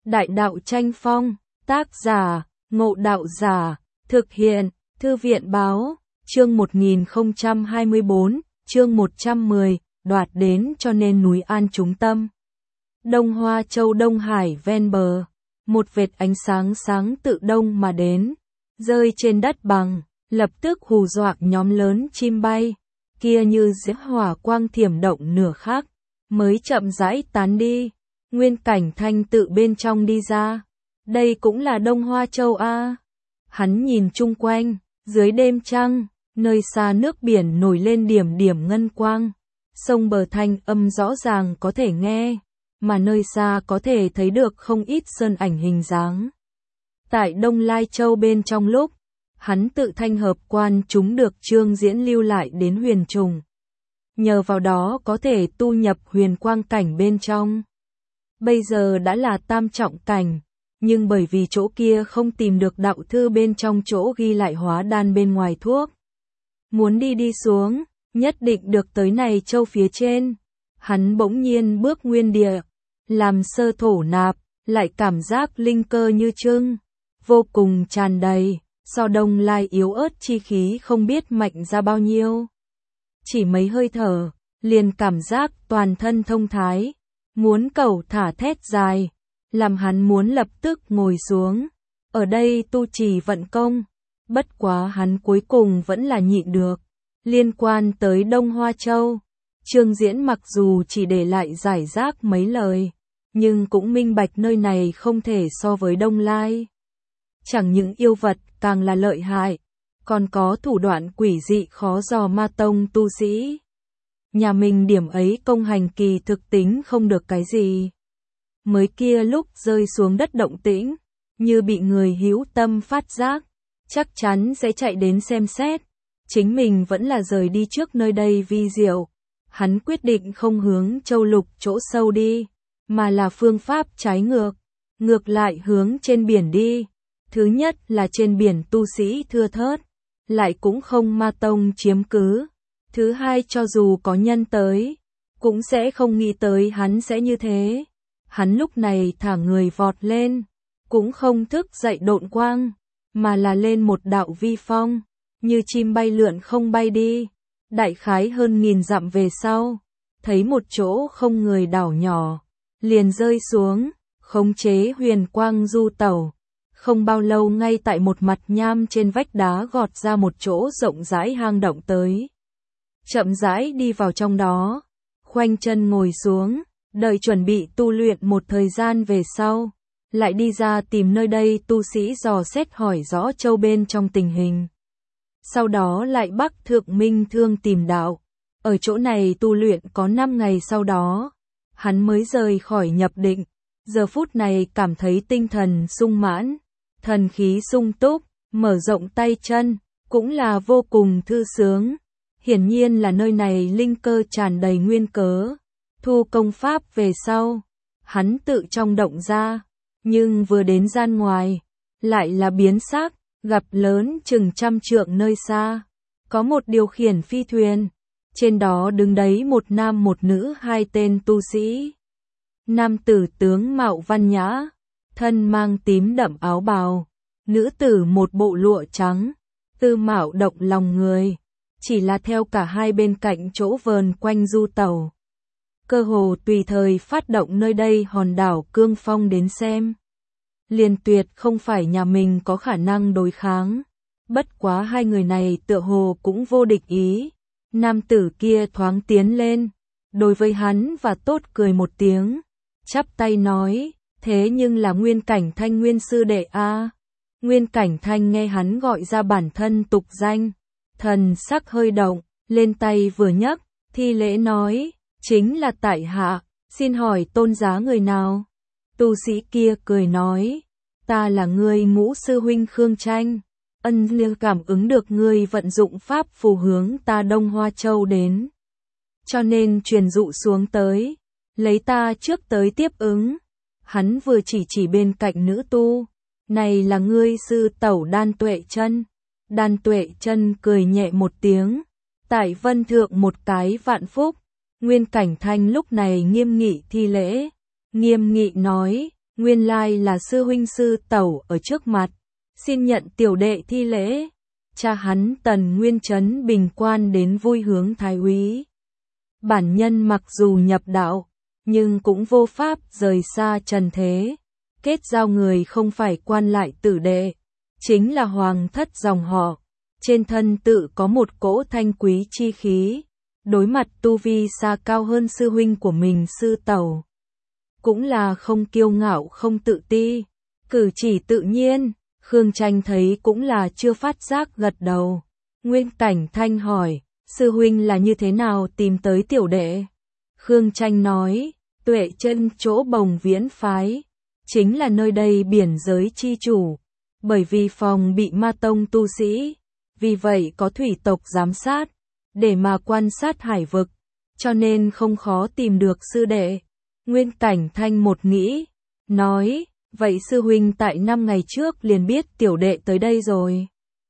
Đại đạo tranh phong, tác giả, Ngộ Đạo Giả, thực hiện, Thư viện báo, chương 1024, chương 110, đoạt đến cho nên núi An chúng tâm. Đông Hoa Châu Đông Hải ven bờ, một vệt ánh sáng sáng tự đông mà đến, rơi trên đất bằng, lập tức hù dọa nhóm lớn chim bay, kia như diễm hỏa quang thiểm động nửa khắc, mới chậm rãi tán đi. Nguyên Cảnh Thanh tự bên trong đi ra, đây cũng là Đông Hoa Châu a. Hắn nhìn chung quanh, dưới đêm trăng, nơi xa nước biển nổi lên điểm điểm ngân quang, sông bờ thanh âm rõ ràng có thể nghe, mà nơi xa có thể thấy được không ít sơn ảnh hình dáng. Tại Đông Lai Châu bên trong lúc, hắn tự thanh hợp quan chúng được Trương Diễn lưu lại đến huyền trùng. Nhờ vào đó có thể tu nhập huyền quang cảnh bên trong. Bây giờ đã là tam trọng cảnh, nhưng bởi vì chỗ kia không tìm được đạo thư bên trong chỗ ghi lại hóa đan bên ngoài thuốc. Muốn đi xuống, nhất định được tới này châu phía trên. Hắn bỗng nhiên bước nguyên địa, làm sơ thổ nạp, lại cảm giác linh cơ như trưng, vô cùng tràn đầy, so Đông Lai yếu ớt chi khí không biết mạnh ra bao nhiêu. Chỉ mấy hơi thở, liền cảm giác toàn thân thông thái, muốn cẩu thả thét dài, làm hắn muốn lập tức ngồi xuống, ở đây tu trì vận công, bất quá hắn cuối cùng vẫn là nhịn được. Liên quan tới Đông Hoa Châu, Trương Diễn mặc dù chỉ để lại giải rác mấy lời, nhưng cũng minh bạch nơi này không thể so với Đông Lai. Chẳng những yêu vật càng là lợi hại, còn có thủ đoạn quỷ dị khó dò ma tông tu sĩ. Nhà mình điểm ấy công hành kỳ thực tính không được cái gì. Mới kia lúc rơi xuống đất động tĩnh, như bị người hữu tâm phát giác, chắc chắn sẽ chạy đến xem xét. Chính mình vẫn là rời đi trước nơi đây vi diệu. Hắn quyết định không hướng châu lục chỗ sâu đi, mà là phương pháp trái ngược, ngược lại hướng trên biển đi. Thứ nhất là trên biển tu sĩ thưa thớt, lại cũng không ma tông chiếm cứ. Thứ hai cho dù có nhân tới, cũng sẽ không nghĩ tới hắn sẽ như thế. Hắn lúc này thả người vọt lên, cũng không thức dậy độn quang, mà là lên một đạo vi phong, như chim bay lượn không bay đi. Đại khái hơn 1000 dặm về sau, thấy một chỗ không người đảo nhỏ, liền rơi xuống, khống chế huyền quang du tẩu. Không bao lâu ngay tại một mặt nham trên vách đá gọt ra một chỗ rộng rãi hang động tới. Chậm rãi đi vào trong đó, khoanh chân ngồi xuống, đợi chuẩn bị tu luyện một thời gian về sau, lại đi ra tìm nơi đây tu sĩ dò xét hỏi rõ châu bên trong tình hình. Sau đó lại bắc thượng minh thương tìm đạo, ở chỗ này tu luyện có 5 ngày sau đó, hắn mới rời khỏi nhập định, giờ phút này cảm thấy tinh thần sung mãn, thần khí sung túc, mở rộng tay chân, cũng là vô cùng thư sướng. Hiển nhiên là nơi này linh cơ tràn đầy nguyên cớ. Thu công pháp về sau, hắn tự trong động ra, nhưng vừa đến gian ngoài, lại là biến sắc, gặp lớn chừng 100 trượng nơi xa, có một điều khiển phi thuyền, trên đó đứng đấy một nam một nữ 2 tên tu sĩ. Nam tử tướng mạo văn nhã, thân mang tím đậm áo bào, nữ tử một bộ lụa trắng, tư mạo động lòng người, chỉ là theo cả hai bên cạnh chỗ vờn quanh du tẩu. Cơ hồ tùy thời phát động nơi đây hòn đảo cương phong đến xem. Liền tuyệt không phải nhà mình có khả năng đối kháng. Bất quá hai người này tựa hồ cũng vô địch ý. Nam tử kia thoáng tiến lên, đối với hắn và tốt cười một tiếng, chắp tay nói, thế nhưng là Nguyên Cảnh Thanh nguyên sư đệ a. Nguyên Cảnh Thanh nghe hắn gọi ra bản thân tục danh, thần sắc hơi động, lên tay vừa nhấc, thi lễ nói, chính là tại hạ, xin hỏi tôn giá người nào? Tu sĩ kia cười nói, ta là ngươi ngũ sư huynh Khương Tranh, ân liêu cảm ứng được ngươi vận dụng pháp phù hướng ta Đông Hoa Châu đến. Cho nên truyền dụ xuống tới, lấy ta trước tới tiếp ứng. Hắn vừa chỉ bên cạnh nữ tu, này là ngươi sư tẩu Đan Tuệ Chân. Đan Tuệ Chân cười nhẹ một tiếng, tại vân thượng một cái vạn phúc. Nguyên Cảnh Thanh lúc này nghiêm nghị thi lễ, nghiêm nghị nói, Nguyên lai là sư huynh sư tẩu ở trước mặt, xin nhận tiểu đệ thi lễ. Cha hắn Tần Nguyên Chấn bình quan đến vui hướng thái úy. Bản nhân mặc dù nhập đạo, nhưng cũng vô pháp rời xa trần thế. Kết giao người không phải quan lại tử đệ, chính là hoàng thất dòng họ. Trên thân tự có một cỗ thanh quý chi khí, đối mặt tu vi xa cao hơn sư huynh của mình sư tẩu. Cũng là không kiêu ngạo không tự ti, cử chỉ tự nhiên. Khương Tranh thấy cũng là chưa phát giác gật đầu. Nguyên Cảnh Thanh hỏi, sư huynh là như thế nào tìm tới tiểu đệ? Khương Tranh nói, Tuệ Chân chỗ Bồng Viễn phái, chính là nơi đây biển giới chi chủ. Bởi vì phòng bị ma tông tu sĩ, vì vậy có thủy tộc giám sát, để mà quan sát hải vực, cho nên không khó tìm được sư đệ. Nguyên Cảnh Thanh một nghĩ, nói, vậy sư huynh tại 5 ngày trước liền biết tiểu đệ tới đây rồi.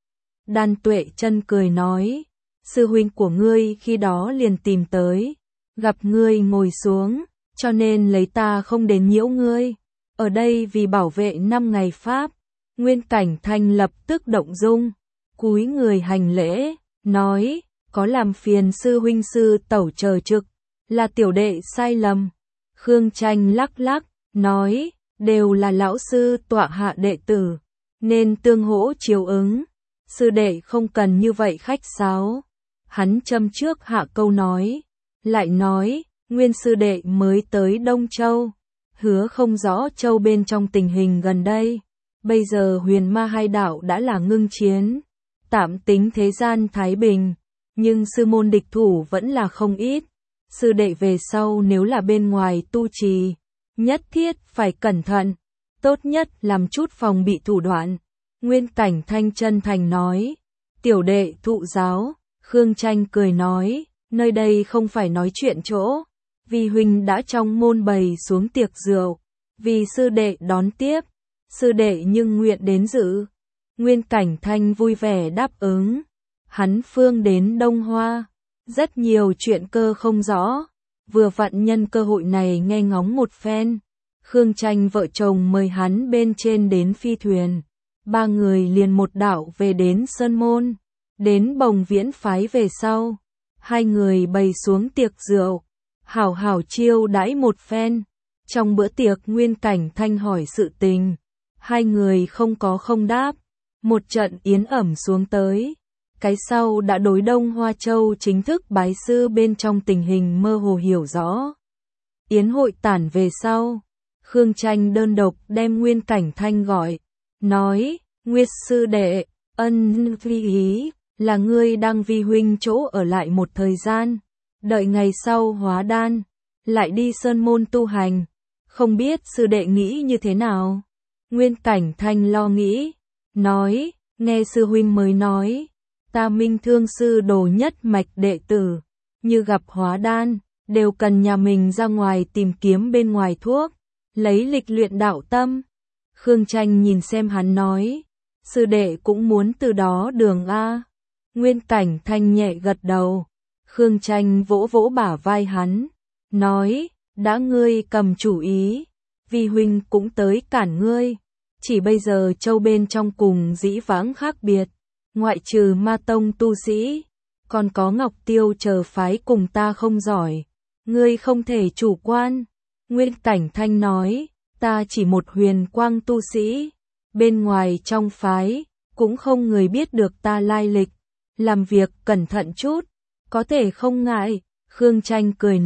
Đan Tuệ Chân cười nói, sư huynh của ngươi khi đó liền tìm tới, gặp ngươi ngồi xuống, cho nên lấy ta không đến nhiễu ngươi, ở đây vì bảo vệ 5 ngày pháp. Nguyên Cảnh Thanh lập tức động dung, cúi người hành lễ, nói, có làm phiền sư huynh sư tẩu chờ trực, là tiểu đệ sai lầm. Khương Tranh lắc lắc, nói, đều là lão sư tọa hạ đệ tử, nên tương hỗ chiếu ứng, sư đệ không cần như vậy khách sáo. Hắn châm trước hạ câu nói, lại nói, nguyên sư đệ mới tới Đông Châu, hứa không rõ châu bên trong tình hình gần đây. Bây giờ huyền ma hai đạo đã là ngưng chiến, tạm tính thế gian thái bình, nhưng sư môn địch thủ vẫn là không ít. Sư đệ về sau nếu là bên ngoài tu trì, nhất thiết phải cẩn thận, tốt nhất làm chút phòng bị thủ đoạn. Nguyên Cảnh Thanh chân thành nói, tiểu đệ thụ giáo. Khương Tranh cười nói, nơi đây không phải nói chuyện chỗ, vì huynh đã trong môn bày xuống tiệc rượu, vì sư đệ đón tiếp, sư đệ nhưng nguyện đến dự. Nguyên Cảnh Thanh vui vẻ đáp ứng. Hắn phương đến Đông Hoa, rất nhiều chuyện cơ không rõ, vừa vặn nhân cơ hội này nghe ngóng một phen. Khương Tranh vợ chồng mời hắn bên trên đến phi thuyền, 3 người liền một đạo về đến Sơn Môn. Đến Bồng Viễn phái về sau, 2 người bày xuống tiệc rượu, hảo hảo chiêu đãi một phen. Trong bữa tiệc Nguyên Cảnh Thanh hỏi sự tình, 2 người không có không đáp, một trận yến ẩm xuống tới. Cái sau đã đối Đông Hoa Châu chính thức bái sư bên trong tình hình mơ hồ hiểu rõ. Yến hội tản về sau, Khương Tranh đơn độc đem Nguyên Cảnh Thanh gọi, nói, Nguyệt sư đệ, ân phi ý, là ngươi đang vi huynh chỗ ở lại một thời gian, đợi ngày sau hóa đan, lại đi Sơn Môn tu hành, không biết sư đệ nghĩ như thế nào? Nguyên Cảnh Thanh lo nghĩ, nói, nghe sư huynh mới nói, ta Minh Thương sư đồ nhất mạch đệ tử, như gặp hóa đan, đều cần nhà mình ra ngoài tìm kiếm bên ngoài thuốc, lấy lịch luyện đạo tâm. Khương Tranh nhìn xem hắn nói, sư đệ cũng muốn từ đó đường a. Nguyên Cảnh Thanh nhẹ gật đầu. Khương Tranh vỗ vỗ bả vai hắn, nói, đã ngươi cầm chủ ý, vi huynh cũng tới cản ngươi. Chỉ bây giờ châu bên trong cùng dĩ vãng khác biệt, ngoại trừ ma tông tu sĩ, còn có Ngọc Tiêu chờ phái cùng ta không giỏi, ngươi không thể chủ quan. Nguyên Cảnh Thanh nói, ta chỉ một huyền quang tu sĩ, bên ngoài trong phái, cũng không người biết được ta lai lịch, làm việc cẩn thận chút, có thể không ngại. Khương Tranh cười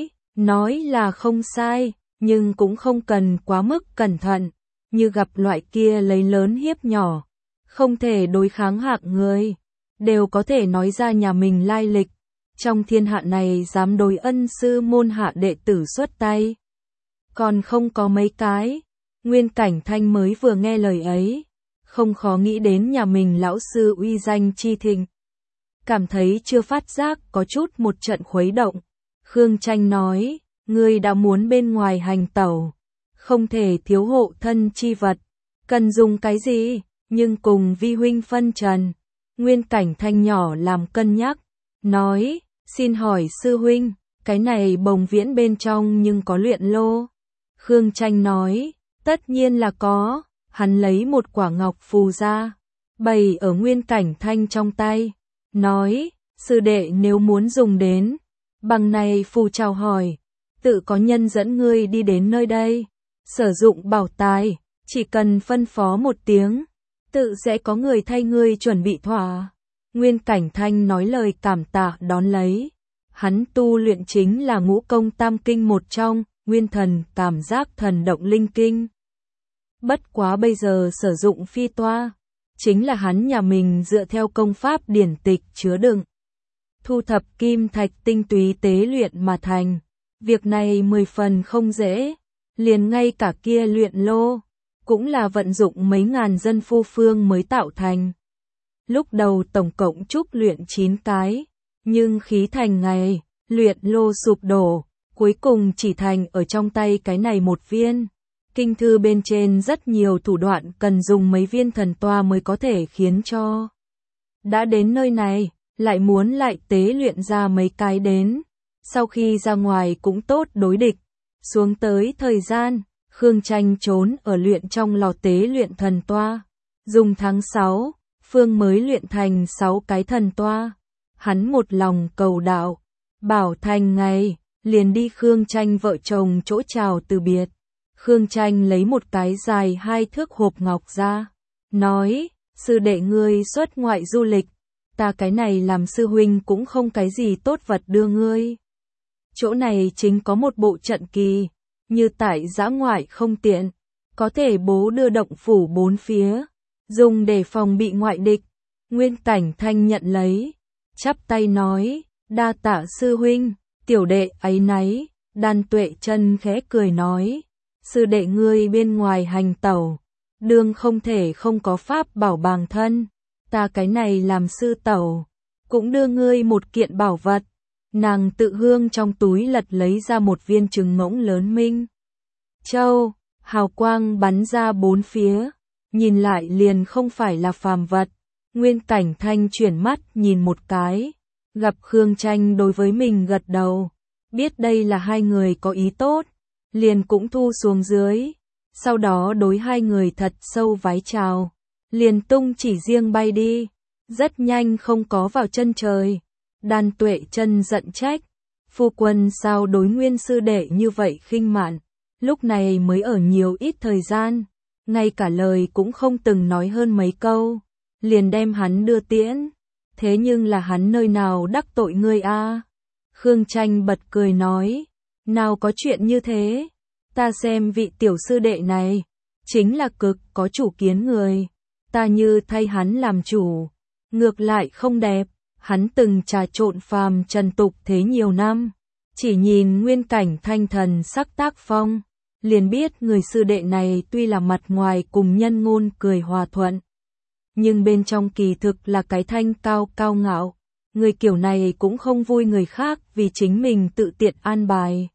nói là không sai, nhưng cũng không cần quá mức cẩn thận, như gặp loại kia lấy lớn hiếp nhỏ, không thể đối kháng hạng người, đều có thể nói ra nhà mình lai lịch. Trong thiên hạ này dám đối ân sư môn hạ đệ tử xuất tay, còn không có mấy cái. Nguyên Cảnh Thanh mới vừa nghe lời ấy, không khó nghĩ đến nhà mình lão sư uy danh chi thịnh, cảm thấy chưa phát giác có chút một trận khuấy động. Khương Tranh nói, ngươi đã muốn bên ngoài hành tẩu, không thể thiếu hộ thân chi vật, cần dùng cái gì, nhưng cùng vi huynh phân trần. Nguyên Cảnh Thanh nhỏ làm cân nhắc, nói, xin hỏi sư huynh, cái này Bồng Viễn bên trong nhưng có luyện lô? Khương Tranh nói, Tất nhiên là có, hắn lấy một quả ngọc phù ra, bày ở Nguyên Cảnh Thanh trong tay, nói, sư đệ nếu muốn dùng đến, bằng này phù chào hỏi, tự có nhân dẫn ngươi đi đến nơi đây, sử dụng bảo tài, chỉ cần phân phó một tiếng, tự sẽ có người thay ngươi chuẩn bị thỏa. Nguyên Cảnh Thanh nói lời cảm tạ đón lấy. Hắn tu luyện chính là ngũ công tam kinh một trong, Nguyên Thần Cảm Giác Thần Động Linh Kinh. Bất quá bây giờ sử dụng phi toa, chính là hắn nhà mình dựa theo công pháp điển tịch chứa đựng, thu thập kim thạch tinh túy tế luyện mà thành. Việc này 10 phần không dễ, liền ngay cả kia luyện lô, cũng là vận dụng mấy ngàn dân phu phương mới tạo thành. Lúc đầu tổng cộng trúc luyện 9 cái, nhưng khí thành ngày, luyện lô sụp đổ, cuối cùng chỉ thành ở trong tay cái này một viên. Kinh thư bên trên rất nhiều thủ đoạn cần dùng mấy viên thần toa mới có thể khiến cho. Đã đến nơi này, lại muốn lại tế luyện ra mấy cái đến. Sau khi ra ngoài cũng tốt đối địch. Xuống tới thời gian, Khương Tranh trốn ở luyện trong lò tế luyện thần toa. Dùng tháng 6, Phương mới luyện thành 6 cái thần toa. Hắn một lòng cầu đạo, bảo thành ngày, liền đi Khương Tranh vợ chồng chỗ chào từ biệt. Khương Tranh lấy một cái dài 2 thước hộp ngọc ra, nói, sư đệ ngươi xuất ngoại du lịch, ta cái này làm sư huynh cũng không cái gì tốt vật đưa ngươi. Chỗ này chính có một bộ trận kỳ, như tại dã ngoại không tiện, có thể bố đưa động phủ 4 phía, dùng để phòng bị ngoại địch. Nguyên Cảnh Thanh nhận lấy, chắp tay nói, đa tạ sư huynh, tiểu đệ ấy nấy. Đan Tuệ Chân khẽ cười nói, sư đệ ngươi bên ngoài hành tẩu, đương không thể không có pháp bảo bằng thân, ta cái này làm sư tẩu, cũng đưa ngươi một kiện bảo vật. Nàng tự hương trong túi lật lấy ra một viên trứng ngỗng lớn minh châu, hào quang bắn ra 4 phía, nhìn lại liền không phải là phàm vật. Nguyên Cảnh Thanh chuyển mắt nhìn một cái, gặp Khương Tranh đối với mình gật đầu, biết đây là hai người có ý tốt, liền cũng thu xuống dưới, sau đó đối hai người thật sâu vái chào, liền tung chỉ riêng bay đi, rất nhanh không có vào chân trời. Đan Tuệ Chân giận trách, phu quân sao đối Nguyên sư đệ như vậy khinh mạn, lúc này mới ở nhiều ít thời gian, ngay cả lời cũng không từng nói hơn mấy câu, liền đem hắn đưa tiễn, thế nhưng là hắn nơi nào đắc tội ngươi a? Khương Tranh bật cười nói, nào có chuyện như thế, ta xem vị tiểu sư đệ này, chính là cực có chủ kiến người, ta như thay hắn làm chủ, ngược lại không đẹp. Hắn từng trà trộn phàm trần tục thế nhiều năm, chỉ nhìn Nguyên Cảnh Thanh thần sắc tác phong, liền biết người sư đệ này tuy là mặt ngoài cùng nhân ngôn cười hòa thuận, nhưng bên trong kỳ thực là cái thanh cao cao ngạo, người kiểu này cũng không vui người khác vì chính mình tự tiện an bài.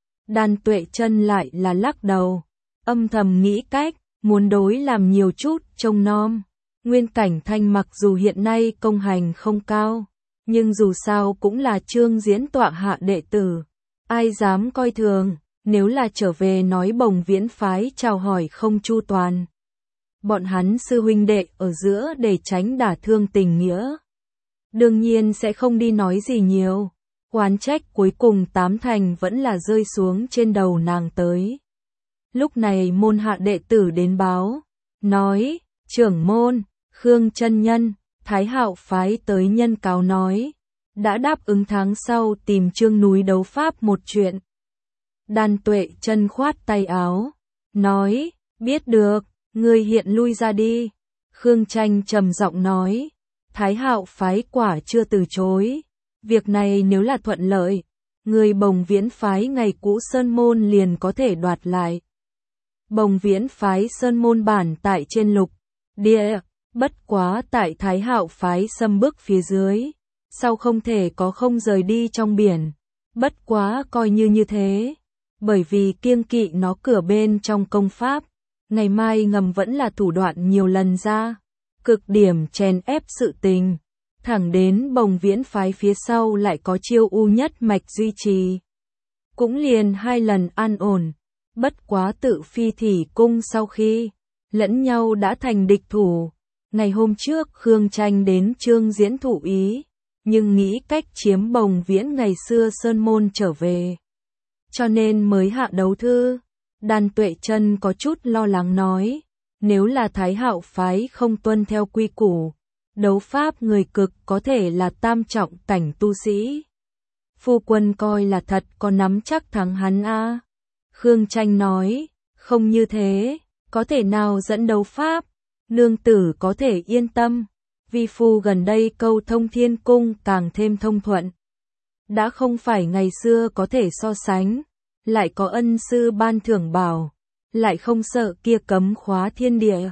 Đan Tuệ Chân lại là lắc đầu, âm thầm nghĩ cách, muốn đối làm nhiều chút trông nom. Nguyên Cảnh Thanh mặc dù hiện nay công hành không cao, nhưng dù sao cũng là Trương Diễn tọa hạ đệ tử, ai dám coi thường, nếu là trở về nói Bồng Viễn phái chào hỏi không chu toàn. Bọn hắn sư huynh đệ ở giữa để tránh đả thương tình nghĩa, đương nhiên sẽ không đi nói gì nhiều, oán trách cuối cùng 8 thành vẫn là rơi xuống trên đầu nàng tới. Lúc này môn hạ đệ tử đến báo, nói, trưởng môn, Khương chân nhân, Thái Hạo phái tới nhân cáo nói, đã đáp ứng tháng sau tìm Trương núi đấu pháp một chuyện. Đan Tuệ Chân khoát tay áo, nói, biết được, ngươi hiện lui ra đi. Khương Tranh trầm giọng nói, Thái Hạo phái quả chưa từ chối, việc này nếu là thuận lợi, người Bồng Viễn phái ngày cũ Sơn Môn liền có thể đoạt lại. Bồng Viễn phái Sơn Môn bản tại trên lục địa, bất quá tại Thái Hạo phái xâm bước phía dưới, sau không thể có không rời đi trong biển, bất quá coi như thế, bởi vì kiêng kỵ nó cửa bên trong công pháp, ngày mai ngầm vẫn là thủ đoạn nhiều lần ra, cực điểm chèn ép sự tình, thẳng đến Bồng Viễn phái phía sau lại có Chiêu U nhất mạch duy trì. Cũng liền 2 lần an ổn, Bất quá tự Phi Thỉ cung sau khi lẫn nhau đã thành địch thủ. Ngày hôm trước Khương Tranh đến Trương Diễn thụ ý, nhưng nghĩ cách chiếm Bồng Viễn ngày xưa Sơn Môn trở về. Cho nên mới hạ đấu thư. Đan Tuệ Trân có chút lo lắng nói, nếu là Thái Hạo phái không tuân theo quy củ, đấu pháp người cực có thể là tam trọng cảnh tu sĩ. Phu quân coi là thật có nắm chắc thắng hắn a. Khương Tranh nói, không như thế, có thể nào dẫn đấu pháp, nương tử có thể yên tâm, vi phu gần đây câu thông thiên cung càng thêm thông thuận. Đã không phải ngày xưa có thể so sánh, lại có ân sư ban thưởng bảo, lại không sợ kia cấm khóa thiên địa.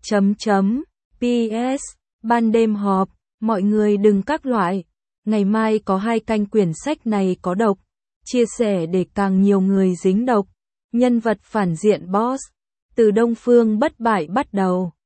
PS, ban đêm họp, mọi người đừng các loại, ngày mai có 2 canh quyển sách này có độc, chia sẻ để càng nhiều người dính độc. Nhân vật phản diện boss, từ Đông Phương bất bại bắt đầu.